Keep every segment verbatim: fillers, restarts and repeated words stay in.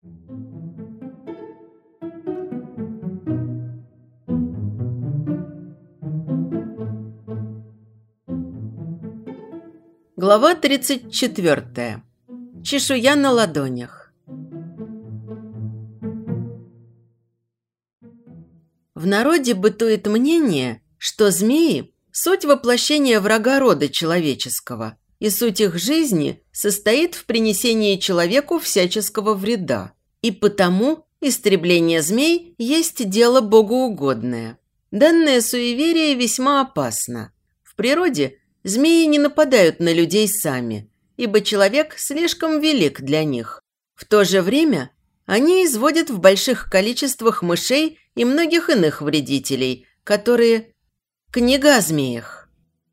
Глава тридцать четвёртая. Чешуя на ладонях. В народе бытует мнение, что змеи – суть воплощения врага рода человеческого, и суть их жизни состоит в принесении человеку всяческого вреда. И потому истребление змей есть дело богоугодное. Данное суеверие весьма опасно. В природе змеи не нападают на людей сами, ибо человек слишком велик для них. В то же время они изводят в больших количествах мышей и многих иных вредителей, которые... Книга о змеях.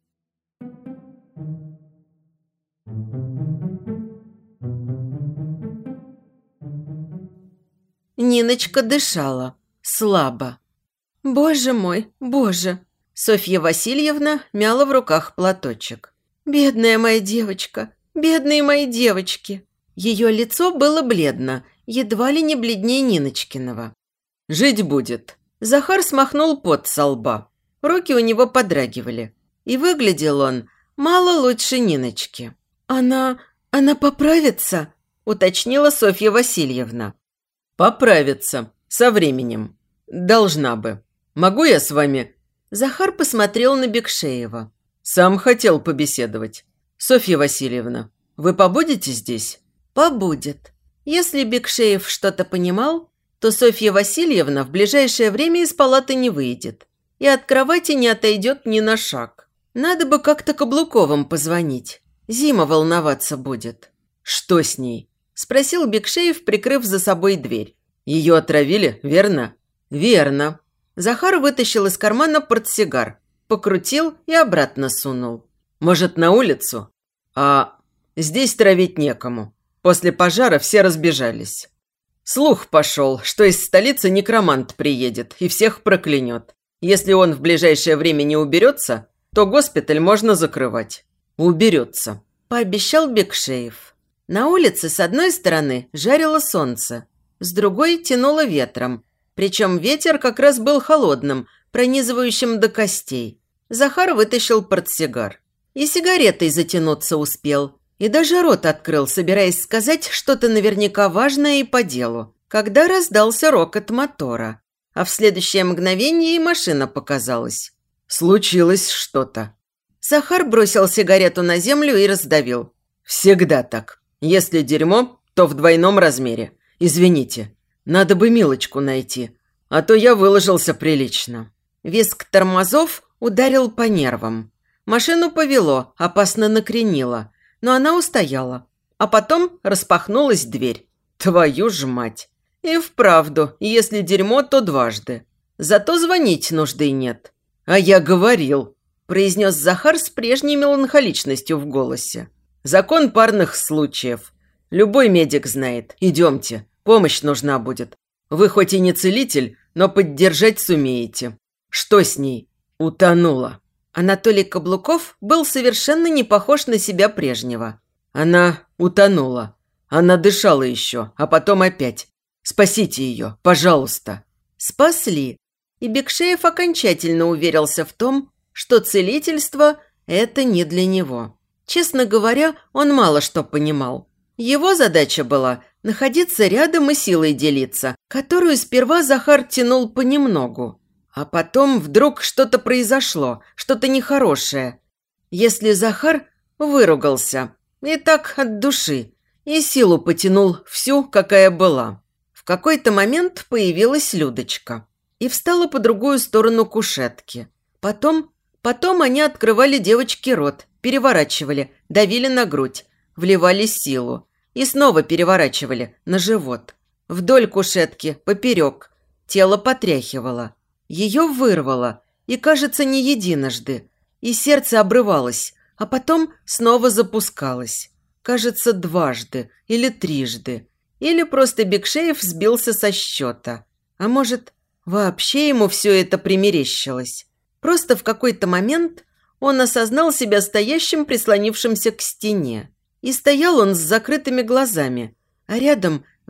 Ниночка дышала слабо. «Боже мой, боже!» Софья Васильевна мяла в руках платочек. «Бедная моя девочка, бедные мои девочки!» Ее лицо было бледно, едва ли не бледнее Ниночкиного. «Жить будет!» Захар смахнул пот со лба. Руки у него подрагивали. И выглядел он мало лучше Ниночки. «Она... она поправится?» – уточнила Софья Васильевна. «Поправится. Со временем. Должна бы. Могу я с вами...» Захар посмотрел на Бекшеева. «Сам хотел побеседовать. Софья Васильевна, вы побудете здесь?» «Побудет». Если Бекшеев что-то понимал, то Софья Васильевна в ближайшее время из палаты не выйдет и от кровати не отойдет ни на шаг. Надо бы как-то Каблуковым позвонить. Зима волноваться будет. «Что с ней?» – спросил Бекшеев, прикрыв за собой дверь. «Ее отравили, верно?» «Верно». Захар вытащил из кармана портсигар, покрутил и обратно сунул. «Может, на улицу?» «А здесь травить некому. После пожара все разбежались. Слух пошел, что из столицы некромант приедет и всех проклянет. Если он в ближайшее время не уберется, то госпиталь можно закрывать». «Уберется», – пообещал Бекшеев. На улице с одной стороны жарило солнце, с другой тянуло ветром. Причем ветер как раз был холодным, пронизывающим до костей. Захар вытащил портсигар. И сигаретой затянуться успел. И даже рот открыл, собираясь сказать что-то наверняка важное и по делу, когда раздался рокот мотора. А в следующее мгновение и машина показалась. Случилось что-то. Захар бросил сигарету на землю и раздавил. «Всегда так. Если дерьмо, то в двойном размере. Извините. Надо бы Милочку найти, а то я выложился прилично». Визг тормозов ударил по нервам. Машину повело, опасно накренило, но она устояла. А потом распахнулась дверь. Твою ж мать! И вправду, если дерьмо, то дважды. Зато звонить нужды нет. «А я говорил», – произнес Захар с прежней меланхоличностью в голосе. «Закон парных случаев. Любой медик знает. Идемте. Помощь нужна будет. Вы хоть и не целитель, но поддержать сумеете». «Что с ней?» «Утонула». Анатолий Каблуков был совершенно не похож на себя прежнего. «Она утонула. Она дышала еще, а потом опять. Спасите ее, пожалуйста». Спасли. И Бекшеев окончательно уверился в том, что целительство – это не для него. Честно говоря, он мало что понимал. Его задача была – находиться рядом и силой делиться, которую сперва Захар тянул понемногу. А потом вдруг что-то произошло, что-то нехорошее. Если Захар выругался, и так от души, и силу потянул всю, какая была. В какой-то момент появилась Людочка и встала по другую сторону кушетки. Потом, потом они открывали девочке рот, переворачивали, давили на грудь, вливали силу. И снова переворачивали на живот. Вдоль кушетки, поперек. Тело потряхивало. Ее вырвало. И, кажется, не единожды. И сердце обрывалось, а потом снова запускалось. Кажется, дважды или трижды. Или просто Бекшеев сбился со счета. А может, вообще ему все это примерещилось. Просто в какой-то момент он осознал себя стоящим, прислонившимся к стене. И стоял он с закрытыми глазами, а рядом,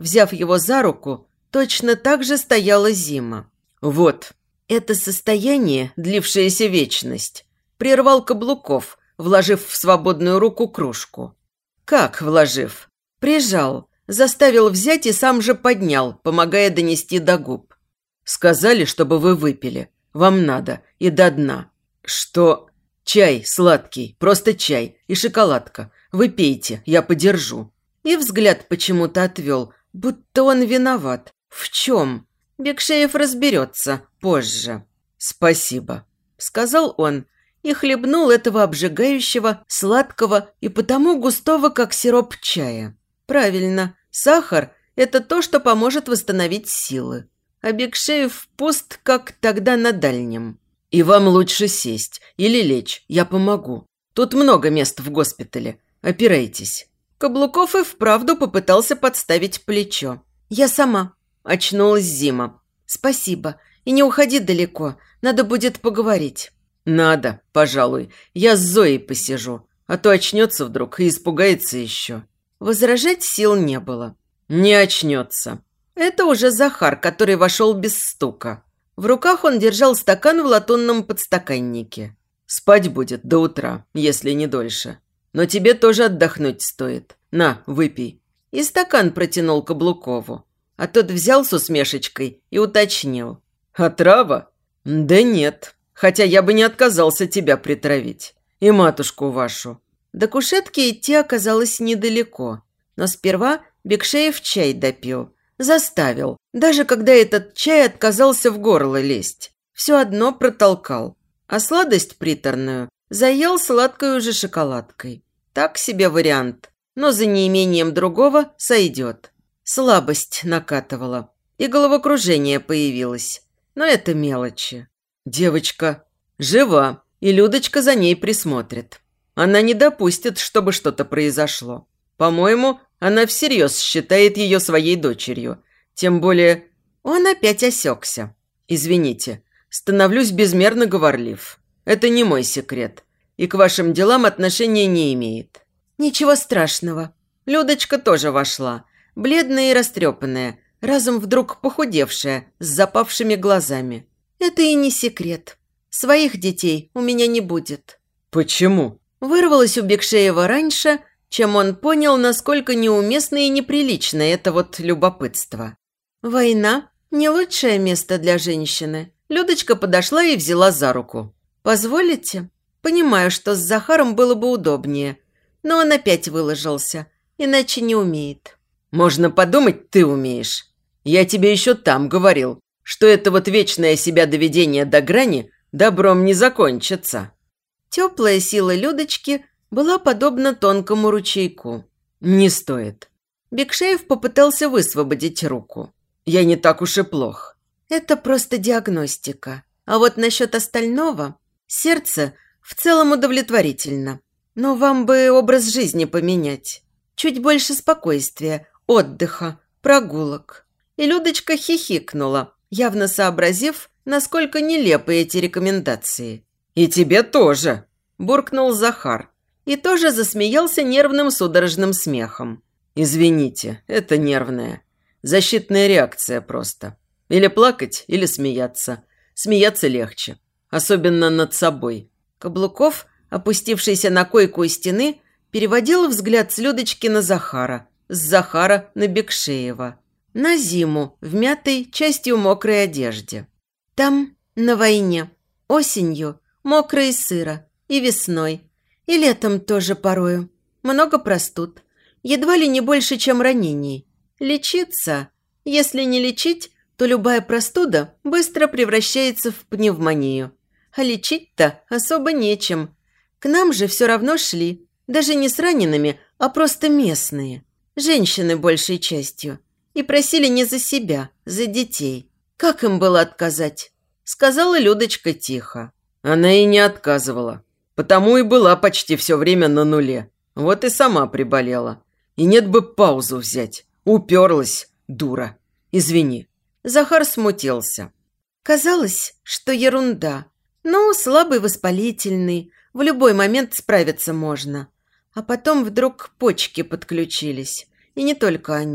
Взяв его за руку, точно так же стояла Зима. «Вот, это состояние, длившееся вечность», прервал Каблуков, вложив в свободную руку кружку. «Как вложив?» «Прижал, заставил взять и сам же поднял, помогая донести до губ. Сказали, чтобы вы выпили. Вам надо, и до дна. Что? Чай сладкий, просто чай и шоколадка. Вы пейте, я подержу». И взгляд почему-то отвел, будто он виноват. В чем? Бекшеев разберется позже. «Спасибо», – сказал он и хлебнул этого обжигающего, сладкого и потому густого, как сироп чая. Правильно, сахар – это то, что поможет восстановить силы. А Бекшеев пуст, как тогда на дальнем. «И вам лучше сесть или лечь, я помогу. Тут много мест в госпитале. Опирайтесь». Каблуков и вправду попытался подставить плечо. «Я сама», – очнулась Зима. «Спасибо. И не уходи далеко. Надо будет поговорить». «Надо, пожалуй. Я с Зоей посижу. А то очнется вдруг и испугается еще». Возражать сил не было. «Не очнется». Это уже Захар, который вошел без стука. В руках он держал стакан в латунном подстаканнике. «Спать будет до утра, если не дольше. Но тебе тоже отдохнуть стоит. На, выпей». И стакан протянул Каблукову. А тот взял с усмешечкой и уточнил. «Отрава? Да нет. Хотя я бы не отказался тебя притравить. И матушку вашу». До кушетки идти оказалось недалеко. Но сперва Бекшеев чай допил. Заставил, даже когда этот чай отказался в горло лезть. Все одно протолкал. А сладость приторную заел сладкой уже шоколадкой. Так себе вариант, но за неимением другого сойдет. Слабость накатывала, и головокружение появилось. Но это мелочи. Девочка жива, и Людочка за ней присмотрит. Она не допустит, чтобы что-то произошло. По-моему, она всерьез считает ее своей дочерью. Тем более он опять осекся. «Извините, становлюсь безмерно говорлив. Это не мой секрет. И к вашим делам отношения не имеет». «Ничего страшного». Людочка тоже вошла. Бледная и растрепанная, разом вдруг похудевшая, с запавшими глазами. «Это и не секрет. Своих детей у меня не будет». «Почему?» Вырвалось у Бекшеева раньше, чем он понял, насколько неуместно и неприлично это вот любопытство. «Война – не лучшее место для женщины». Людочка подошла и взяла за руку. «Позволите?» Понимаю, что с Захаром было бы удобнее, но он опять выложился, иначе не умеет. «Можно подумать, ты умеешь. Я тебе еще там говорил, что это вот вечное себя доведение до грани добром не закончится». Теплая сила Людочки была подобна тонкому ручейку. «Не стоит». Бекшеев попытался высвободить руку. «Я не так уж и плох». «Это просто диагностика. А вот насчет остального сердце в целом удовлетворительно. Но вам бы образ жизни поменять. Чуть больше спокойствия, отдыха, прогулок». И Людочка хихикнула, явно сообразив, насколько нелепы эти рекомендации. «И тебе тоже», – буркнул Захар. И тоже засмеялся нервным судорожным смехом. «Извините, это нервная. Защитная реакция просто. Или плакать, или смеяться. Смеяться легче. Особенно над собой». Каблуков, опустившийся на койку у стены, переводил взгляд с Людочки на Захара, с Захара на Бекшеева. На Зиму в мятой, частью мокрой одежде. Там, на войне, осенью, мокро и сыро, и весной, и летом тоже порою. Много простуд, едва ли не больше, чем ранений. Лечиться, если не лечить, то любая простуда быстро превращается в пневмонию. А лечить-то особо нечем. К нам же все равно шли, даже не с ранеными, а просто местные. Женщины большей частью. И просили не за себя, за детей. Как им было отказать? Сказала Людочка тихо. Она и не отказывала. Потому и была почти все время на нуле. Вот и сама приболела. И нет бы паузу взять. Уперлась, дура. Извини. Захар смутился. Казалось, что ерунда. Ну, слабый воспалительный. В любой момент справиться можно. А потом вдруг почки подключились. И не только они.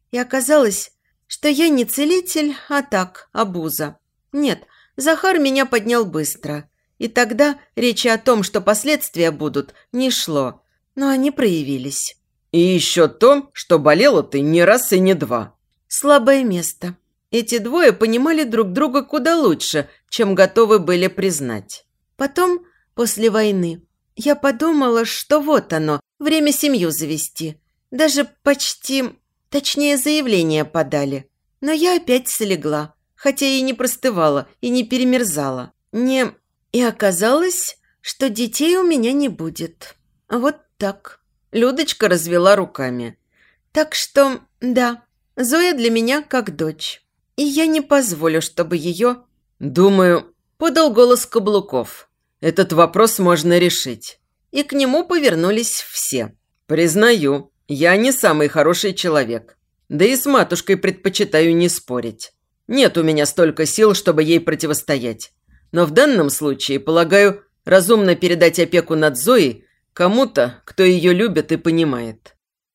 И оказалось, что я не целитель, а так, обуза. Нет, Захар меня поднял быстро. И тогда речи о том, что последствия будут, не шло. Но они проявились. И еще то, что болела ты не раз и не два. Слабое место. Эти двое понимали друг друга куда лучше, чем готовы были признать. Потом, после войны, я подумала, что вот оно, время семью завести. Даже почти, точнее, заявление подали. Но я опять слегла, хотя и не простывала, и не перемерзала. Не... И оказалось, что детей у меня не будет. Вот так. Людочка развела руками. Так что, да, Зоя для меня как дочь. И я не позволю, чтобы ее... Думаю, подал голос Каблуков. Этот вопрос можно решить. И к нему повернулись все. Признаю, я не самый хороший человек. Да и с матушкой предпочитаю не спорить. Нет у меня столько сил, чтобы ей противостоять. Но в данном случае, полагаю, разумно передать опеку над Зоей кому-то, кто ее любит и понимает.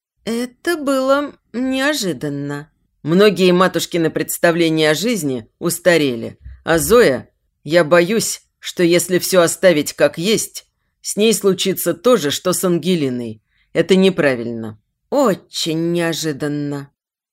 Это было неожиданно. Многие матушкины представления о жизни устарели. А Зоя, я боюсь, что если все оставить как есть, с ней случится то же, что с Ангелиной. Это неправильно. Очень неожиданно.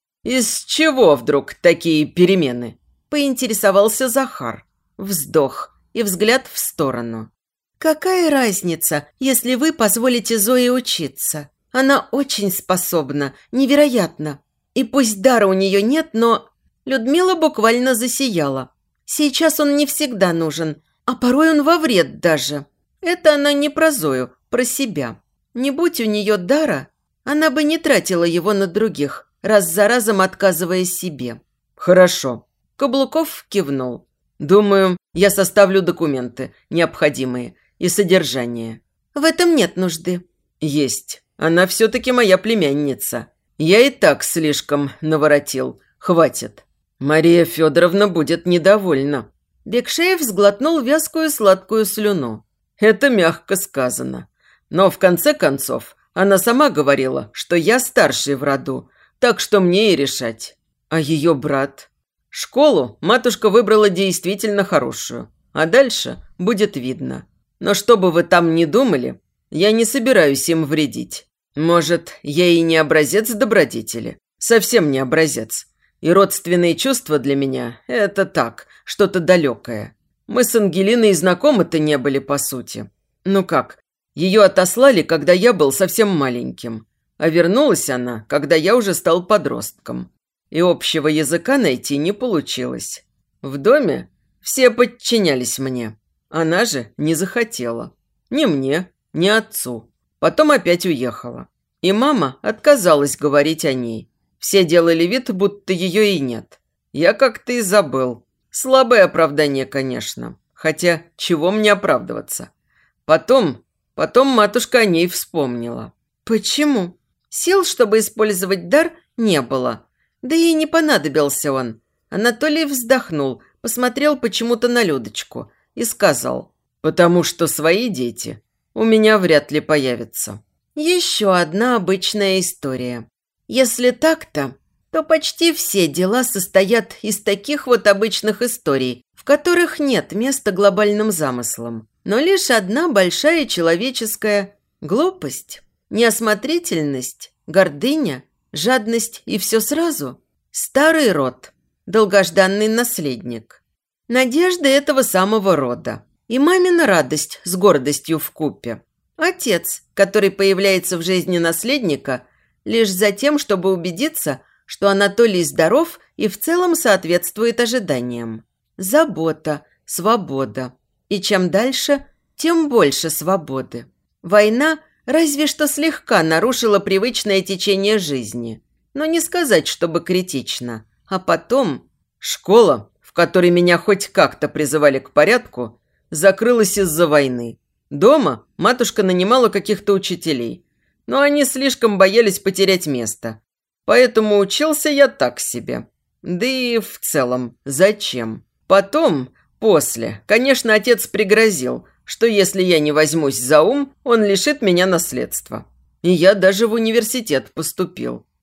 Из чего вдруг такие перемены? Поинтересовался Захар. Вздох и взгляд в сторону. Какая разница, если вы позволите Зое учиться? Она очень способна, невероятно. И пусть дара у нее нет, но... Людмила буквально засияла. Сейчас он не всегда нужен, а порой он во вред даже. Это она не про Зою, про себя. Не будь у нее дара, она бы не тратила его на других, раз за разом отказывая себе. Хорошо. Каблуков кивнул. Думаю, я составлю документы, необходимые, и содержание. В этом нет нужды. Есть. Она все-таки моя племянница. Я и так слишком наворотил. Хватит. Мария Федоровна будет недовольна. Бекшеев сглотнул вязкую сладкую слюну. Это мягко сказано. Но в конце концов, она сама говорила, что я старший в роду, так что мне и решать. А ее брат... Школу матушка выбрала действительно хорошую, а дальше будет видно. Но что бы вы там ни думали, я не собираюсь им вредить. Может, я и не образец добродетели, совсем не образец. И родственные чувства для меня – это так, что-то далекое. Мы с Ангелиной знакомы-то не были, по сути. Ну как, ее отослали, когда я был совсем маленьким, а вернулась она, когда я уже стал подростком. И общего языка найти не получилось. В доме все подчинялись мне. Она же не захотела. Ни мне, ни отцу. Потом опять уехала. И мама отказалась говорить о ней. Все делали вид, будто ее и нет. Я как-то и забыл. Слабое оправдание, конечно. Хотя, чего мне оправдываться? Потом, потом матушка о ней вспомнила. Почему? Сил, чтобы использовать дар, не было. Да ей не понадобился он. Анатолий вздохнул, посмотрел почему-то на Людочку и сказал: «Потому что свои дети у меня вряд ли появятся». Еще одна обычная история. Если так-то, то почти все дела состоят из таких вот обычных историй, в которых нет места глобальным замыслам. Но лишь одна большая человеческая глупость, неосмотрительность, гордыня, жадность и все сразу. Старый род, долгожданный наследник. Надежда этого самого рода. И мамина радость с гордостью вкупе. Отец, который появляется в жизни наследника лишь за тем, чтобы убедиться, что Анатолий здоров и в целом соответствует ожиданиям. Забота, свобода. И чем дальше, тем больше свободы. Война разве что слегка нарушила привычное течение жизни. Но не сказать, чтобы критично. А потом... Школа, в которой меня хоть как-то призывали к порядку, закрылась из-за войны. Дома матушка нанимала каких-то учителей, но они слишком боялись потерять место. Поэтому учился я так себе. Да и в целом, зачем? Потом, после, конечно, отец пригрозил, что если я не возьмусь за ум, он лишит меня наследства. И я даже в университет поступил.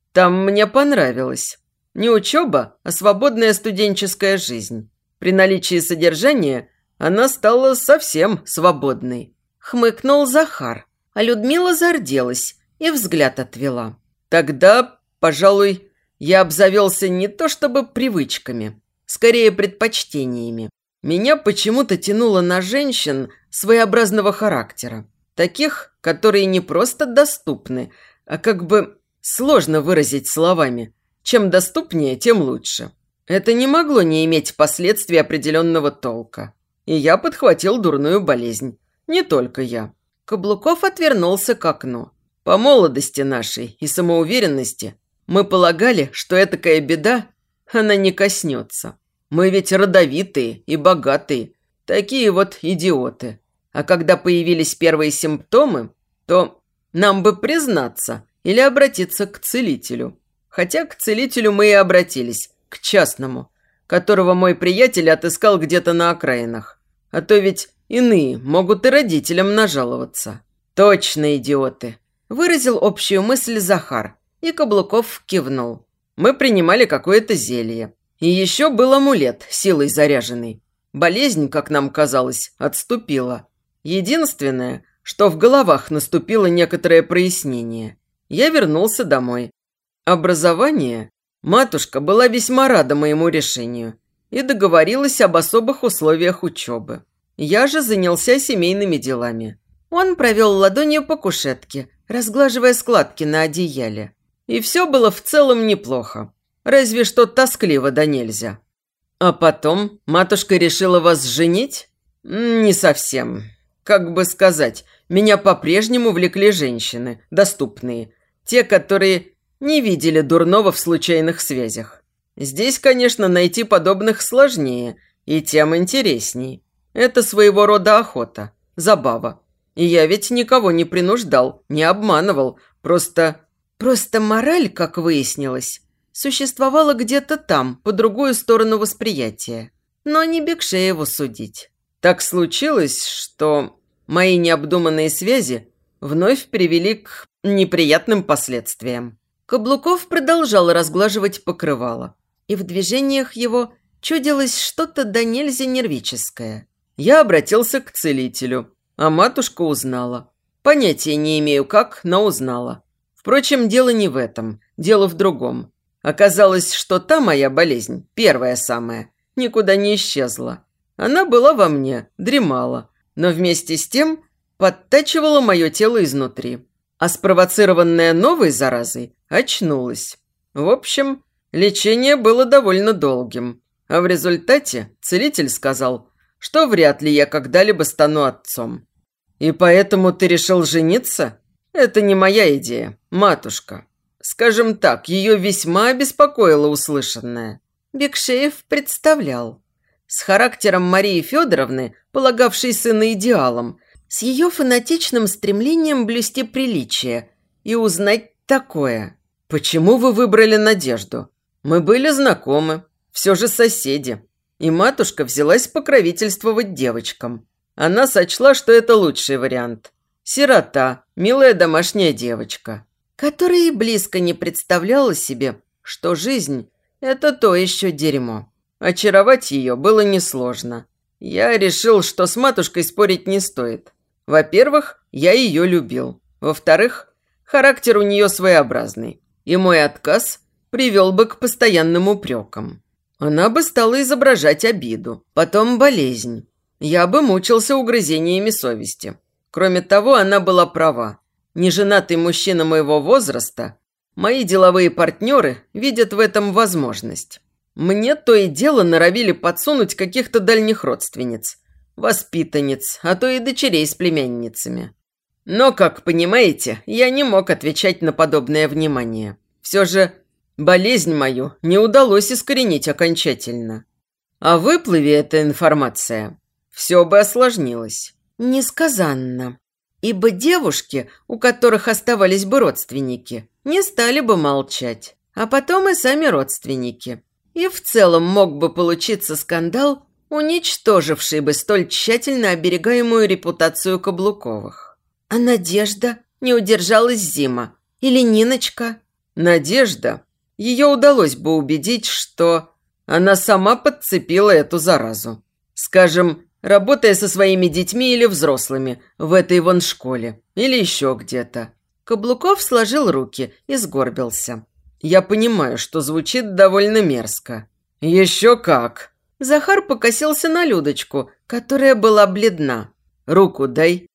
Там мне понравилось. Не учеба, а свободная студенческая жизнь. При наличии содержания она стала совсем свободной. Хмыкнул Захар, а Людмила зарделась и взгляд отвела. Тогда, пожалуй, я обзавелся не то чтобы привычками, скорее предпочтениями. Меня почему-то тянуло на женщин своеобразного характера. Таких, которые не просто доступны, а как бы сложно выразить словами. Чем доступнее, тем лучше. Это не могло не иметь последствий определенного толка. И я подхватил дурную болезнь. Не только я. Каблуков отвернулся к окну. По молодости нашей и самоуверенности мы полагали, что этакая беда, она не коснется. Мы ведь родовитые и богатые, такие вот идиоты. А когда появились первые симптомы, то нам бы признаться или обратиться к целителю. Хотя к целителю мы и обратились, к частному, которого мой приятель отыскал где-то на окраинах. А то ведь иные могут и родителям нажаловаться. Точно идиоты. Выразил общую мысль Захар, и Каблуков кивнул. Мы принимали какое-то зелье. И еще был амулет, силой заряженный. Болезнь, как нам казалось, отступила. Единственное, что в головах наступило некоторое прояснение. Я вернулся домой. Образование? Матушка была весьма рада моему решению и договорилась об особых условиях учебы. Я же занялся семейными делами. Он провел ладонью по кушетке, разглаживая складки на одеяле. И все было в целом неплохо. Разве что тоскливо да нельзя. А потом матушка решила вас женить? Не совсем. Как бы сказать, меня по-прежнему влекли женщины, доступные. Те, которые не видели дурного в случайных связях. Здесь, конечно, найти подобных сложнее и тем интересней. Это своего рода охота, забава. И я ведь никого не принуждал, не обманывал, просто... Просто мораль, как выяснилось, существовала где-то там, по другую сторону восприятия. Но не Бекшееву судить. Так случилось, что мои необдуманные связи вновь привели к неприятным последствиям. Каблуков продолжал разглаживать покрывало, и в движениях его чудилось что-то до нельзя нервическое. Я обратился к целителю, а матушка узнала. Понятия не имею как, но узнала. Впрочем, дело не в этом, дело в другом. Оказалось, что та моя болезнь, первая самая, никуда не исчезла. Она была во мне, дремала, но вместе с тем подтачивала мое тело изнутри. А спровоцированная новой заразой очнулась. В общем, лечение было довольно долгим. А в результате целитель сказал, что вряд ли я когда-либо стану отцом. И поэтому ты решил жениться? Это не моя идея, матушка. Скажем так, ее весьма обеспокоило услышанное. Бекшеев представлял. С характером Марии Федоровны, полагавшей сына идеалом, с ее фанатичным стремлением блюсти приличие и узнать такое. Почему вы выбрали Надежду? Мы были знакомы, все же соседи. И матушка взялась покровительствовать девочкам. Она сочла, что это лучший вариант. Сирота, милая домашняя девочка. Которая и близко не представляла себе, что жизнь – это то еще дерьмо. Очаровать ее было несложно. Я решил, что с матушкой спорить не стоит. Во-первых, я ее любил. Во-вторых, характер у нее своеобразный. И мой отказ привел бы к постоянным упрекам. Она бы стала изображать обиду, потом болезнь. Я бы мучился угрызениями совести. Кроме того, она была права. Неженатый мужчина моего возраста, мои деловые партнеры видят в этом возможность. Мне то и дело норовили подсунуть каких-то дальних родственниц, воспитанниц, а то и дочерей с племянницами. Но, как понимаете, я не мог отвечать на подобное внимание. Все же болезнь мою не удалось искоренить окончательно. А выплыви эта информация, все бы осложнилось. Несказанно. Ибо девушки, у которых оставались бы родственники, не стали бы молчать. А потом и сами родственники. И в целом мог бы получиться скандал, уничтоживший бы столь тщательно оберегаемую репутацию Каблуковых. А Надежда не удержалась Зима. Или Ниночка. Надежда, ее удалось бы убедить, что она сама подцепила эту заразу. Скажем, работая со своими детьми или взрослыми в этой вон школе или еще где-то. Каблуков сложил руки и сгорбился. Я понимаю, что звучит довольно мерзко. Еще как. Захар покосился на Людочку, которая была бледна. Руку дай.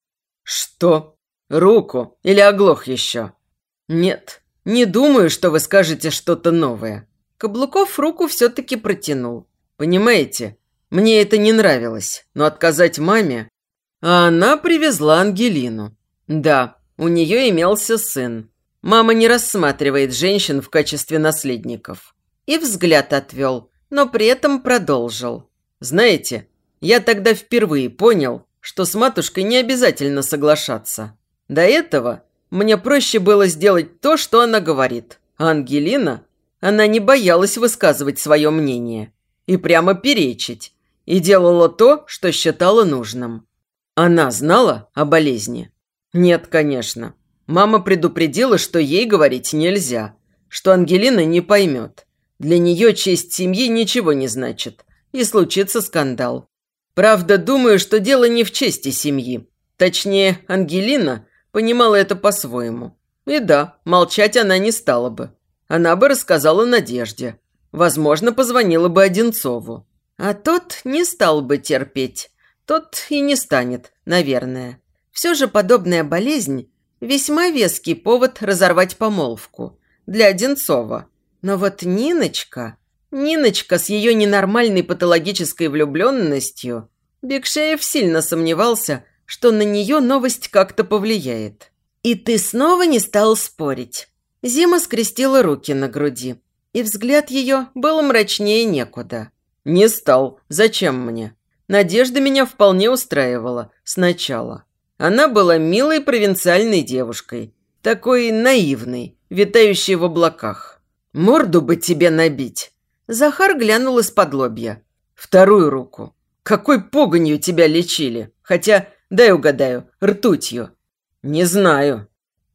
Что? Руку? Или оглох еще? Нет, не думаю, что вы скажете что-то новое. Каблуков руку все-таки протянул. Понимаете, мне это не нравилось, но отказать маме... А она привезла Ангелину. Да, у нее имелся сын. Мама не рассматривает женщин в качестве наследников. И взгляд отвел, но при этом продолжил. Знаете, я тогда впервые понял, что с матушкой не обязательно соглашаться. До этого мне проще было сделать то, что она говорит. А Ангелина, она не боялась высказывать свое мнение и прямо перечить, и делала то, что считала нужным. Она знала о болезни? Нет, конечно. Мама предупредила, что ей говорить нельзя, что Ангелина не поймет. Для нее честь семьи ничего не значит, и случится скандал. Правда, думаю, что дело не в чести семьи. Точнее, Ангелина понимала это по-своему. И да, молчать она не стала бы. Она бы рассказала Надежде. Возможно, позвонила бы Одинцову. А тот не стал бы терпеть. Тот и не станет, наверное. Все же подобная болезнь – весьма веский повод разорвать помолвку. Для Одинцова. Но вот Ниночка... Ниночка с ее ненормальной патологической влюбленностью... Бекшеев сильно сомневался, что на нее новость как-то повлияет. И ты снова не стал спорить. Зима скрестила руки на груди. И взгляд ее был мрачнее некуда. Не стал. Зачем мне? Надежда меня вполне устраивала сначала. Она была милой провинциальной девушкой. Такой наивной, витающей в облаках. Морду бы тебе набить. Захар глянул из-под лобья. Вторую руку. Какой погонью тебя лечили? Хотя, дай угадаю, ртутью. Не знаю.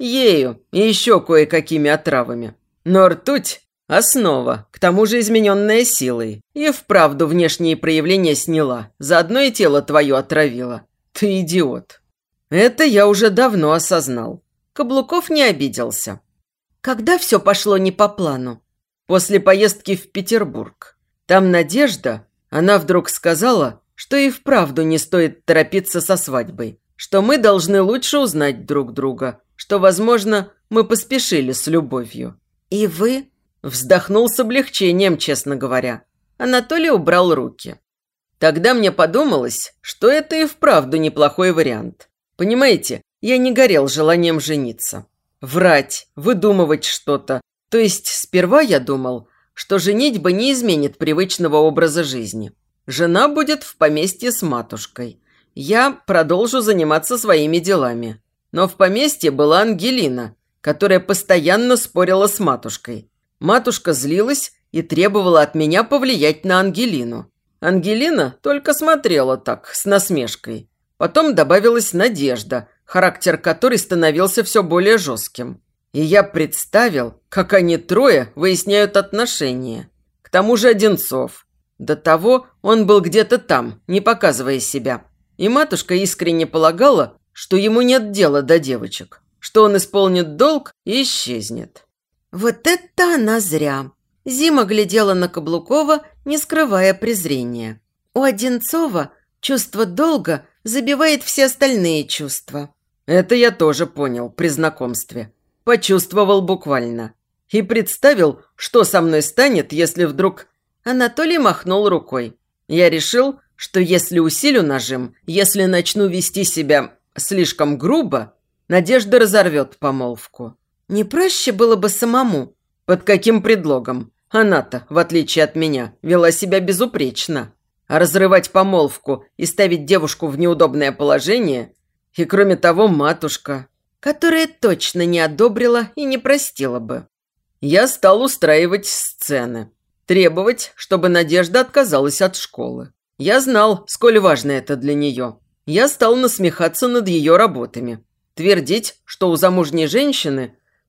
Ею и еще кое-какими отравами. Но ртуть – основа, к тому же измененная силой. И вправду внешние проявления сняла, заодно и тело твое отравила. Ты идиот. Это я уже давно осознал. Каблуков не обиделся. Когда все пошло не по плану? После поездки в Петербург. Там Надежда, она вдруг сказала, что и вправду не стоит торопиться со свадьбой, что мы должны лучше узнать друг друга, что, возможно, мы поспешили с любовью. И вы? Вздохнул с облегчением, честно говоря. Анатолий убрал руки. Тогда мне подумалось, что это и вправду неплохой вариант. Понимаете, я не горел желанием жениться. Врать, выдумывать что-то. То есть сперва я думал, что женитьба не изменит привычного образа жизни. Жена будет в поместье с матушкой. Я продолжу заниматься своими делами. Но в поместье была Ангелина, которая постоянно спорила с матушкой. Матушка злилась и требовала от меня повлиять на Ангелину. Ангелина только смотрела так, с насмешкой. Потом добавилась Надежда, характер которой становился все более жестким. И я представил, как они трое выясняют отношения. К тому же Одинцов. До того он был где-то там, не показывая себя. И матушка искренне полагала, что ему нет дела до девочек, что он исполнит долг и исчезнет. Вот это она зря. Зима глядела на Каблукова, не скрывая презрения. У Одинцова чувство долга забивает все остальные чувства. Это я тоже понял при знакомстве. Почувствовал буквально. И представил, что со мной станет, если вдруг... Анатолий махнул рукой. Я решил, что если усилю нажим, если начну вести себя слишком грубо, Надежда разорвет помолвку. Не проще было бы самому? Под каким предлогом? Она-то, в отличие от меня, вела себя безупречно. А разрывать помолвку и ставить девушку в неудобное положение... И кроме того, матушка, которая точно не одобрила и не простила бы. Я стал устраивать сцены. Требовать, чтобы Надежда отказалась от школы. Я знал, сколь важно это для нее. Я стал насмехаться над ее работами. Твердить, что у замужней женщины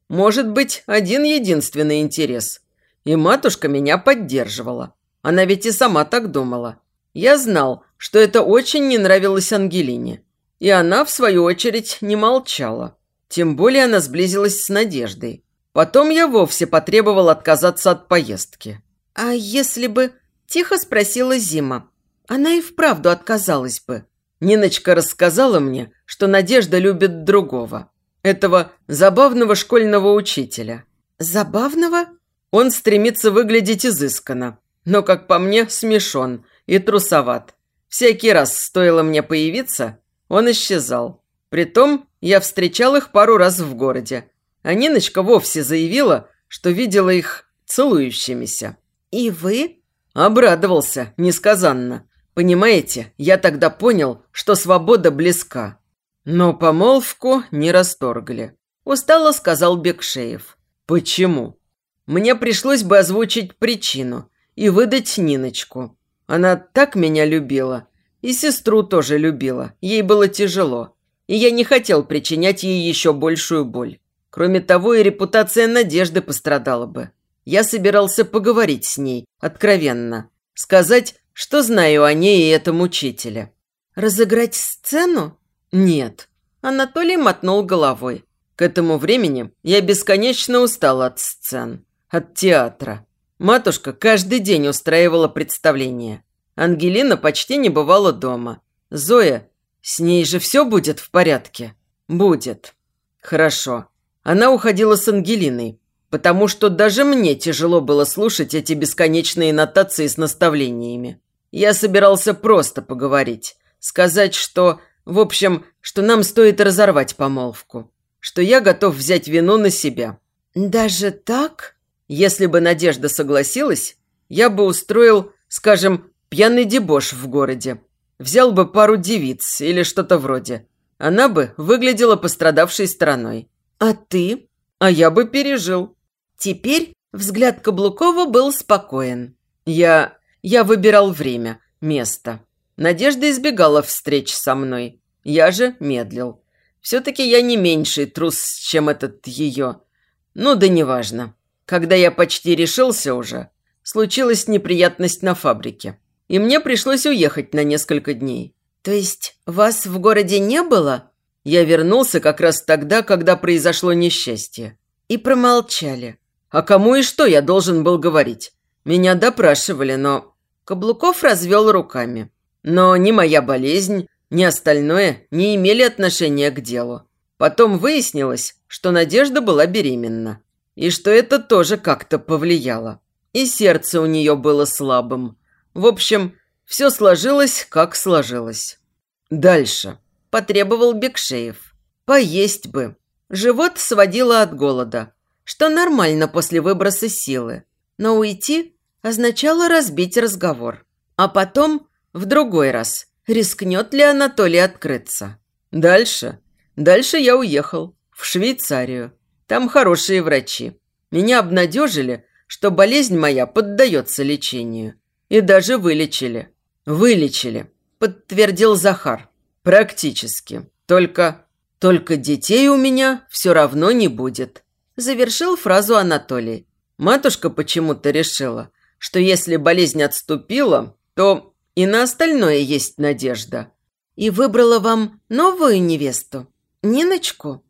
может быть один единственный интерес. И матушка меня поддерживала. Она ведь и сама так думала. Я знал, что это очень не нравилось Ангелине. И она, в свою очередь, не молчала. Тем более она сблизилась с Надеждой. Потом я вовсе потребовал отказаться от поездки. «А если бы...» – тихо спросила Зима. «Она и вправду отказалась бы». Ниночка рассказала мне, что Надежда любит другого. Этого забавного школьного учителя. «Забавного?» Он стремится выглядеть изысканно, но, как по мне, смешон и трусоват. Всякий раз, стоило мне появиться, он исчезал. Притом я встречал их пару раз в городе. А Ниночка вовсе заявила, что видела их целующимися. «И вы?» Обрадовался, несказанно. Понимаете, я тогда понял, что свобода близка. Но помолвку не расторгли. Устало сказал Бекшеев. Почему? Мне пришлось бы озвучить причину и выдать Ниночку. Она так меня любила. И сестру тоже любила. Ей было тяжело. И я не хотел причинять ей еще большую боль. Кроме того, и репутация Надежды пострадала бы. Я собирался поговорить с ней, откровенно. Сказать, что знаю о ней и этом учителе. «Разыграть сцену?» Нет. Анатолий мотнул головой. К этому времени я бесконечно устал от сцен, от театра. Матушка каждый день устраивала представление. Ангелина почти не бывала дома. Зоя, с ней же все будет в порядке? Будет. Хорошо. Она уходила с Ангелиной, потому что даже мне тяжело было слушать эти бесконечные нотации с наставлениями. Я собирался просто поговорить, сказать, что, в общем, что нам стоит разорвать помолвку, что я готов взять вину на себя. «Даже так?» Если бы Надежда согласилась, я бы устроил, скажем, пьяный дебош в городе. Взял бы пару девиц или что-то вроде. Она бы выглядела пострадавшей стороной. «А ты?» А я бы пережил. Теперь взгляд Каблукова был спокоен. Я... я выбирал время, место. Надежда избегала встреч со мной. Я же медлил. Все-таки я не меньший трус, чем этот ее. Ну да неважно. Когда я почти решился уже, случилась неприятность на фабрике. И мне пришлось уехать на несколько дней. «То есть вас в городе не было?» Я вернулся как раз тогда, когда произошло несчастье. И промолчали. А кому и что я должен был говорить? Меня допрашивали, но... Каблуков развел руками. Но ни моя болезнь, ни остальное не имели отношения к делу. Потом выяснилось, что Надежда была беременна. И что это тоже как-то повлияло. И сердце у нее было слабым. В общем, все сложилось, как сложилось. Дальше. Потребовал Бекшеев. Поесть бы. Живот сводило от голода, что нормально после выброса силы. Но уйти означало разбить разговор. А потом, в другой раз, рискнет ли Анатолий открыться. Дальше. Дальше я уехал. В Швейцарию. Там хорошие врачи. Меня обнадежили, что болезнь моя поддается лечению. И даже вылечили. Вылечили, подтвердил Захар. Практически. Только... Только детей у меня все равно не будет. Завершил фразу Анатолий. Матушка почему-то решила, что если болезнь отступила, то и на остальное есть надежда. И выбрала вам новую невесту? Ниночку?